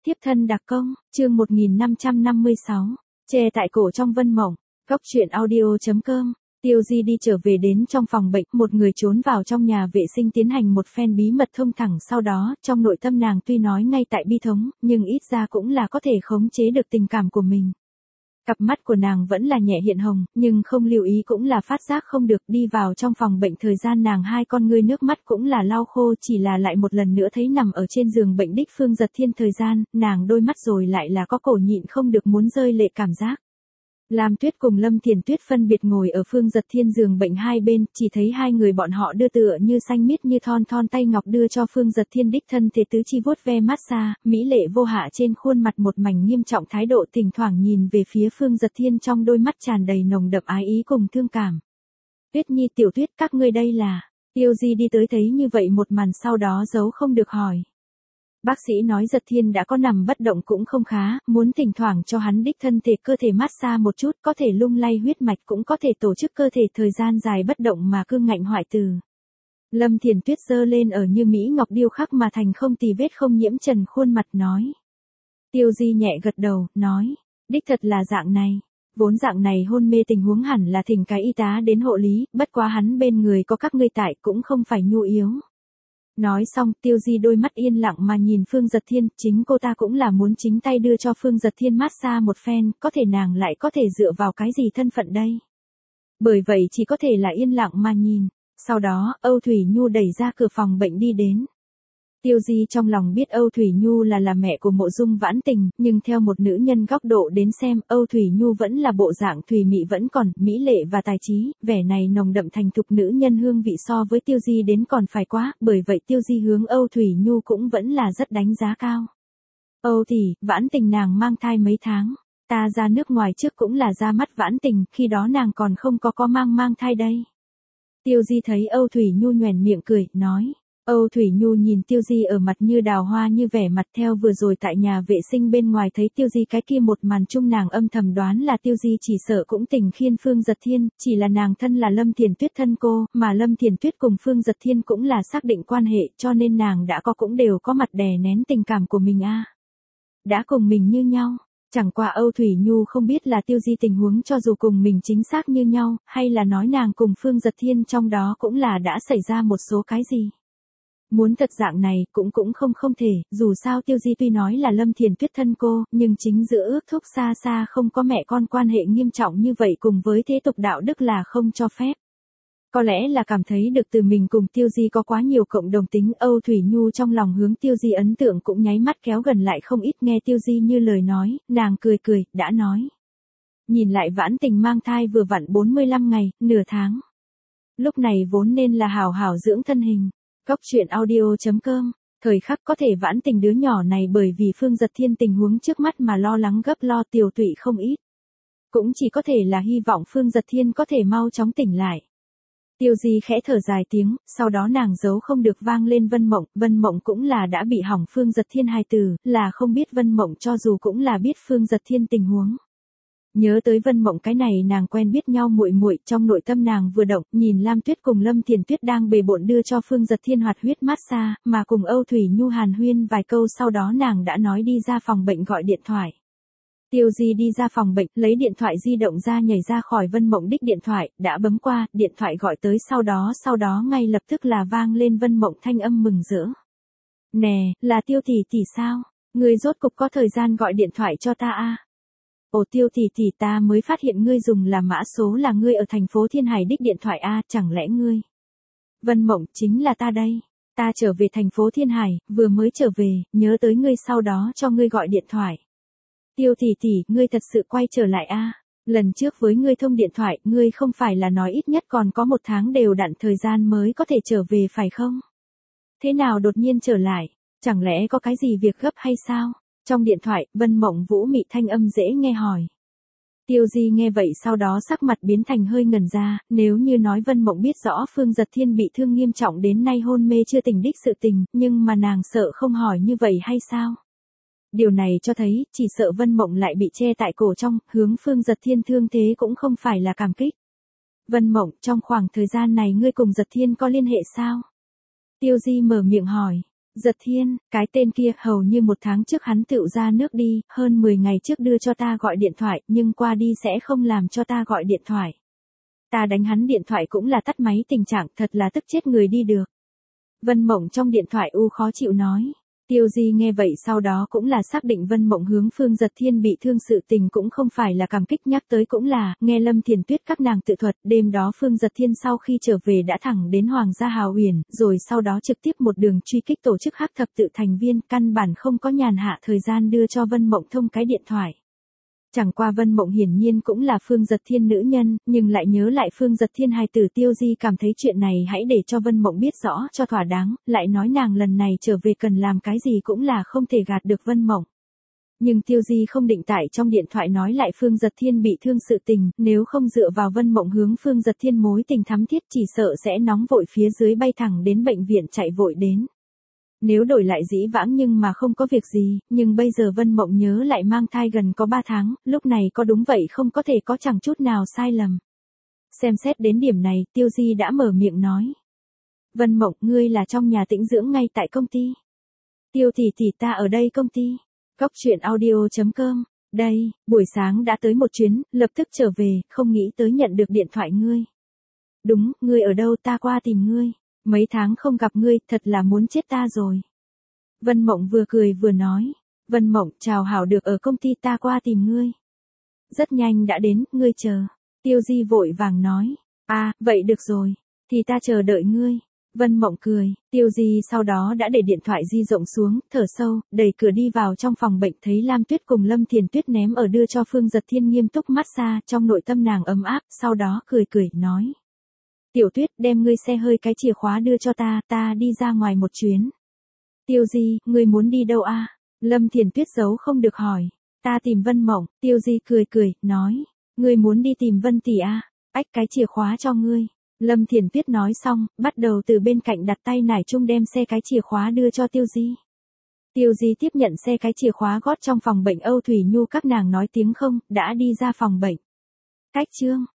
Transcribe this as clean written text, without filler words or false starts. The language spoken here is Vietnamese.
Tiếp thân đặc công, chương 1556, che tại cổ trong vân mộng, góc chuyện audio.com. Tiêu Di đi trở về đến trong phòng bệnh, một người trốn vào trong nhà vệ sinh tiến hành một phen bí mật thông thẳng, sau đó, trong nội tâm nàng tuy nói ngay tại bi thống, nhưng ít ra cũng là có thể khống chế được tình cảm của mình. Cặp mắt của nàng vẫn là nhẹ hiện hồng, nhưng không lưu ý cũng là phát giác không được. Đi vào trong phòng bệnh, thời gian nàng hai con ngươi nước mắt cũng là lau khô, chỉ là lại một lần nữa thấy nằm ở trên giường bệnh đích Phương Giật Thiên, thời gian, nàng đôi mắt rồi lại là có cổ nhịn không được muốn rơi lệ cảm giác. Lam Tuyết cùng Lâm Thiền Tuyết phân biệt ngồi ở Phương Giật Thiên giường bệnh hai bên, chỉ thấy hai người bọn họ đưa tựa như xanh miết như thon thon tay ngọc đưa cho Phương Giật Thiên đích thân thể tứ chi vuốt ve massage, mỹ lệ vô hạ trên khuôn mặt một mảnh nghiêm trọng, thái độ thỉnh thoảng nhìn về phía Phương Giật Thiên trong đôi mắt tràn đầy nồng đậm ái ý cùng thương cảm. Tuyết Nhi, Tiểu Tuyết, các ngươi đây là... Tiêu Di đi tới thấy như vậy một màn sau đó giấu không được hỏi. Bác sĩ nói Giật Thiên đã có nằm bất động cũng không khá, muốn thỉnh thoảng cho hắn đích thân thể cơ thể massage một chút, có thể lung lay huyết mạch, cũng có thể tổ chức cơ thể thời gian dài bất động mà cương ngạnh hoại tử. Lâm Thiền Tuyết giơ lên ở như mỹ ngọc điêu khắc mà thành không tì vết không nhiễm trần khuôn mặt nói. Tiêu Di nhẹ gật đầu, nói, đích thật là dạng này. Vốn dạng này hôn mê tình huống hẳn là thỉnh cái y tá đến hộ lý, bất quá hắn bên người có các ngươi tại cũng không phải nhu yếu. Nói xong, Tiêu Di đôi mắt yên lặng mà nhìn Phương Giật Thiên, chính cô ta cũng là muốn chính tay đưa cho Phương Giật Thiên massage một phen, có thể nàng lại có thể dựa vào cái gì thân phận đây. Bởi vậy chỉ có thể là yên lặng mà nhìn. Sau đó, Âu Thủy Nhu đẩy ra cửa phòng bệnh đi đến. Tiêu Di trong lòng biết Âu Thủy Nhu là mẹ của Mộ Dung Vãn Tình, nhưng theo một nữ nhân góc độ đến xem, Âu Thủy Nhu vẫn là bộ dạng thùy mị vẫn còn, mỹ lệ và tài trí, vẻ này nồng đậm thành thục nữ nhân hương vị so với Tiêu Di đến còn phải quá, bởi vậy Tiêu Di hướng Âu Thủy Nhu cũng vẫn là rất đánh giá cao. Âu tỷ, Vãn Tình nàng mang thai mấy tháng, ta ra nước ngoài trước cũng là ra mắt Vãn Tình, khi đó nàng còn không có mang thai đây. Tiêu Di thấy Âu Thủy Nhu nhoẻn miệng cười, nói. Âu Thủy Nhu nhìn Tiêu Di ở mặt như đào hoa như vẻ mặt theo vừa rồi tại nhà vệ sinh bên ngoài thấy Tiêu Di cái kia một màn chung, nàng âm thầm đoán là Tiêu Di chỉ sợ cũng tình khiên Phương Giật Thiên, chỉ là nàng thân là Lâm Thiền Tuyết thân cô, mà Lâm Thiền Tuyết cùng Phương Giật Thiên cũng là xác định quan hệ, cho nên nàng đã có cũng đều có mặt đè nén tình cảm của mình a. Đã cùng mình như nhau. Chẳng qua Âu Thủy Nhu không biết là Tiêu Di tình huống cho dù cùng mình chính xác như nhau, hay là nói nàng cùng Phương Giật Thiên trong đó cũng là đã xảy ra một số cái gì. Muốn thật dạng này cũng không thể, dù sao Tiêu Di tuy nói là Lâm Thiền Tuyết thân cô, nhưng chính giữa ước thúc xa xa không có mẹ con quan hệ nghiêm trọng như vậy, cùng với thế tục đạo đức là không cho phép. Có lẽ là cảm thấy được từ mình cùng Tiêu Di có quá nhiều cộng đồng tính, Âu Thủy Nhu trong lòng hướng Tiêu Di ấn tượng cũng nháy mắt kéo gần lại không ít. Nghe Tiêu Di như lời nói, nàng cười, đã nói. Nhìn lại Vãn Tình mang thai vừa vặn 45 ngày, nửa tháng. Lúc này vốn nên là hào hào dưỡng thân hình. Góc chuyện audio.com, thời khắc có thể Vãn Tình đứa nhỏ này bởi vì Phương Giật Thiên tình huống trước mắt mà lo lắng gấp lo tiều tụy không ít. Cũng chỉ có thể là hy vọng Phương Giật Thiên có thể mau chóng tỉnh lại. Tiêu Di khẽ thở dài tiếng, sau đó nàng giấu không được vang lên Vân Mộng cũng là đã bị hỏng Phương Giật Thiên hài tử, là không biết Vân Mộng cho dù cũng là biết Phương Giật Thiên tình huống. Nhớ tới Vân Mộng cái này nàng quen biết nhau muội, trong nội tâm nàng vừa động, nhìn Lam Tuyết cùng Lâm Thiền Tuyết đang bề bộn đưa cho Phương Giật Thiên hoạt huyết massage, mà cùng Âu Thủy Nhu hàn huyên vài câu, sau đó nàng đã nói đi ra phòng bệnh gọi điện thoại. Tiêu Di đi ra phòng bệnh, lấy điện thoại di động ra nhảy ra khỏi Vân Mộng đích điện thoại, đã bấm qua, điện thoại gọi tới sau đó ngay lập tức là vang lên Vân Mộng thanh âm mừng rỡ. Nè, là Tiêu tỷ sao? Ngươi rốt cục có thời gian gọi điện thoại cho ta a? Ồ Tiêu tỷ, ta mới phát hiện ngươi dùng là mã số là ngươi ở thành phố Thiên Hải đích điện thoại a, chẳng lẽ ngươi? Vân Mộng, chính là ta đây. Ta trở về thành phố Thiên Hải, vừa mới trở về, nhớ tới ngươi sau đó cho ngươi gọi điện thoại. Tiêu tỷ, ngươi thật sự quay trở lại a? Lần trước với ngươi thông điện thoại, ngươi không phải là nói ít nhất còn có 1 tháng đều đặn thời gian mới có thể trở về phải không? Thế nào đột nhiên trở lại? Chẳng lẽ có cái gì việc gấp hay sao? Trong điện thoại, Vân Mộng vũ mị thanh âm dễ nghe hỏi. Tiêu Di nghe vậy sau đó sắc mặt biến thành hơi ngẩn ra, nếu như nói Vân Mộng biết rõ Phương Giật Thiên bị thương nghiêm trọng đến nay hôn mê chưa tỉnh đích sự tình, nhưng mà nàng sợ không hỏi như vậy hay sao? Điều này cho thấy, chỉ sợ Vân Mộng lại bị che tại cổ trong, hướng Phương Giật Thiên thương thế cũng không phải là cảm kích. Vân Mộng, trong khoảng thời gian này ngươi cùng Giật Thiên có liên hệ sao? Tiêu Di mở miệng hỏi. Giật Thiên, cái tên kia, hầu như 1 tháng trước hắn tựu ra nước đi, hơn 10 ngày trước đưa cho ta gọi điện thoại, nhưng qua đi sẽ không làm cho ta gọi điện thoại. Ta đánh hắn điện thoại cũng là tắt máy, tình trạng thật là tức chết người đi được. Vân Mộng trong điện thoại khó chịu nói. Tiêu Di nghe vậy sau đó cũng là xác định Vân Mộng hướng Phương Giật Thiên bị thương sự tình cũng không phải là cảm kích, nhắc tới cũng là, nghe Lâm Thiền Tuyết các nàng tự thuật, đêm đó Phương Giật Thiên sau khi trở về đã thẳng đến Hoàng gia Hào Uyển, rồi sau đó trực tiếp một đường truy kích tổ chức Hắc Thập Tự thành viên, căn bản không có nhàn hạ thời gian đưa cho Vân Mộng thông cái điện thoại. Chẳng qua Vân Mộng hiển nhiên cũng là Phương Giật Thiên nữ nhân, nhưng lại nhớ lại Phương Giật Thiên hài tử, Tiêu Di cảm thấy chuyện này hãy để cho Vân Mộng biết rõ cho thỏa đáng, lại nói nàng lần này trở về cần làm cái gì cũng là không thể gạt được Vân Mộng. Nhưng Tiêu Di không định tại trong điện thoại nói lại Phương Giật Thiên bị thương sự tình, nếu không dựa vào Vân Mộng hướng Phương Giật Thiên mối tình thắm thiết chỉ sợ sẽ nóng vội phía dưới bay thẳng đến bệnh viện chạy vội đến. Nếu đổi lại dĩ vãng nhưng mà không có việc gì, nhưng bây giờ Vân Mộng nhớ lại mang thai gần có 3 tháng, lúc này có đúng vậy không có thể có chẳng chút nào sai lầm. Xem xét đến điểm này, Tiêu Di đã mở miệng nói. Vân Mộng, ngươi là trong nhà tĩnh dưỡng ngay tại công ty. Tiêu tỷ ta ở đây công ty. Góc truyện audio.com. Đây, buổi sáng đã tới một chuyến, lập tức trở về, không nghĩ tới nhận được điện thoại ngươi. Đúng, ngươi ở đâu, ta qua tìm ngươi. Mấy tháng không gặp ngươi, thật là muốn chết ta rồi. Vân Mộng vừa cười vừa nói. Vân Mộng, chào hảo, được ở công ty, ta qua tìm ngươi. Rất nhanh đã đến, ngươi chờ. Tiêu Di vội vàng nói. À, vậy được rồi. Thì ta chờ đợi ngươi. Vân Mộng cười, Tiêu Di sau đó đã để điện thoại di rộng xuống, thở sâu, đẩy cửa đi vào trong phòng bệnh, thấy Lam Tuyết cùng Lâm Thiền Tuyết ném ở đưa cho Phương Giật Thiên nghiêm túc massage, trong nội tâm nàng ấm áp, sau đó cười nói. Tiểu Tuyết, đem ngươi xe hơi cái chìa khóa đưa cho ta đi ra ngoài một chuyến. Tiêu Di, ngươi muốn đi đâu a? Lâm Thiền Tuyết giấu không được hỏi. Ta tìm Vân Mộng. Tiêu Di cười, nói. Ngươi muốn đi tìm Vân tỷ a? Ách, cái chìa khóa cho ngươi. Lâm Thiền Tuyết nói xong, bắt đầu từ bên cạnh đặt tay nải chung đem xe cái chìa khóa đưa cho Tiêu Di. Tiêu Di tiếp nhận xe cái chìa khóa gót trong phòng bệnh Âu Thủy Nhu các nàng nói tiếng không, đã đi ra phòng bệnh. Cách chương